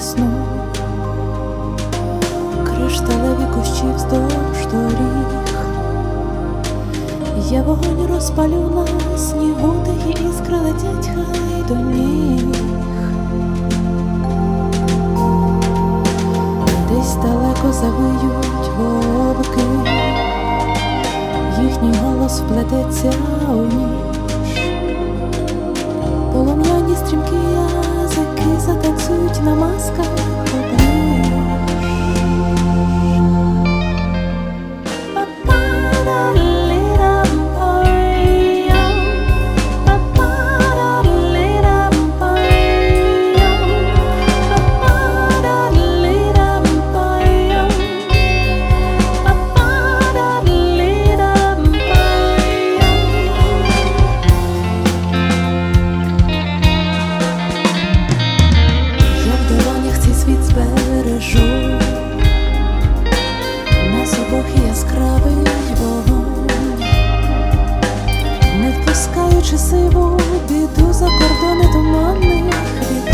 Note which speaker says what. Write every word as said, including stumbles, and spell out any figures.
Speaker 1: сну, кришталеві кущі вздовж доріг. Я вогонь розпалю на снігу, тихі іскри летять хай до ніг. Десь далеко завиють вовки, їхній голос вплететься у ніч. Полум'яні стрімкі язики затанцюють на масках облич. Збережу нас обох яскравий вогонь, не впускаючи сиву біду за кордони туманних рік.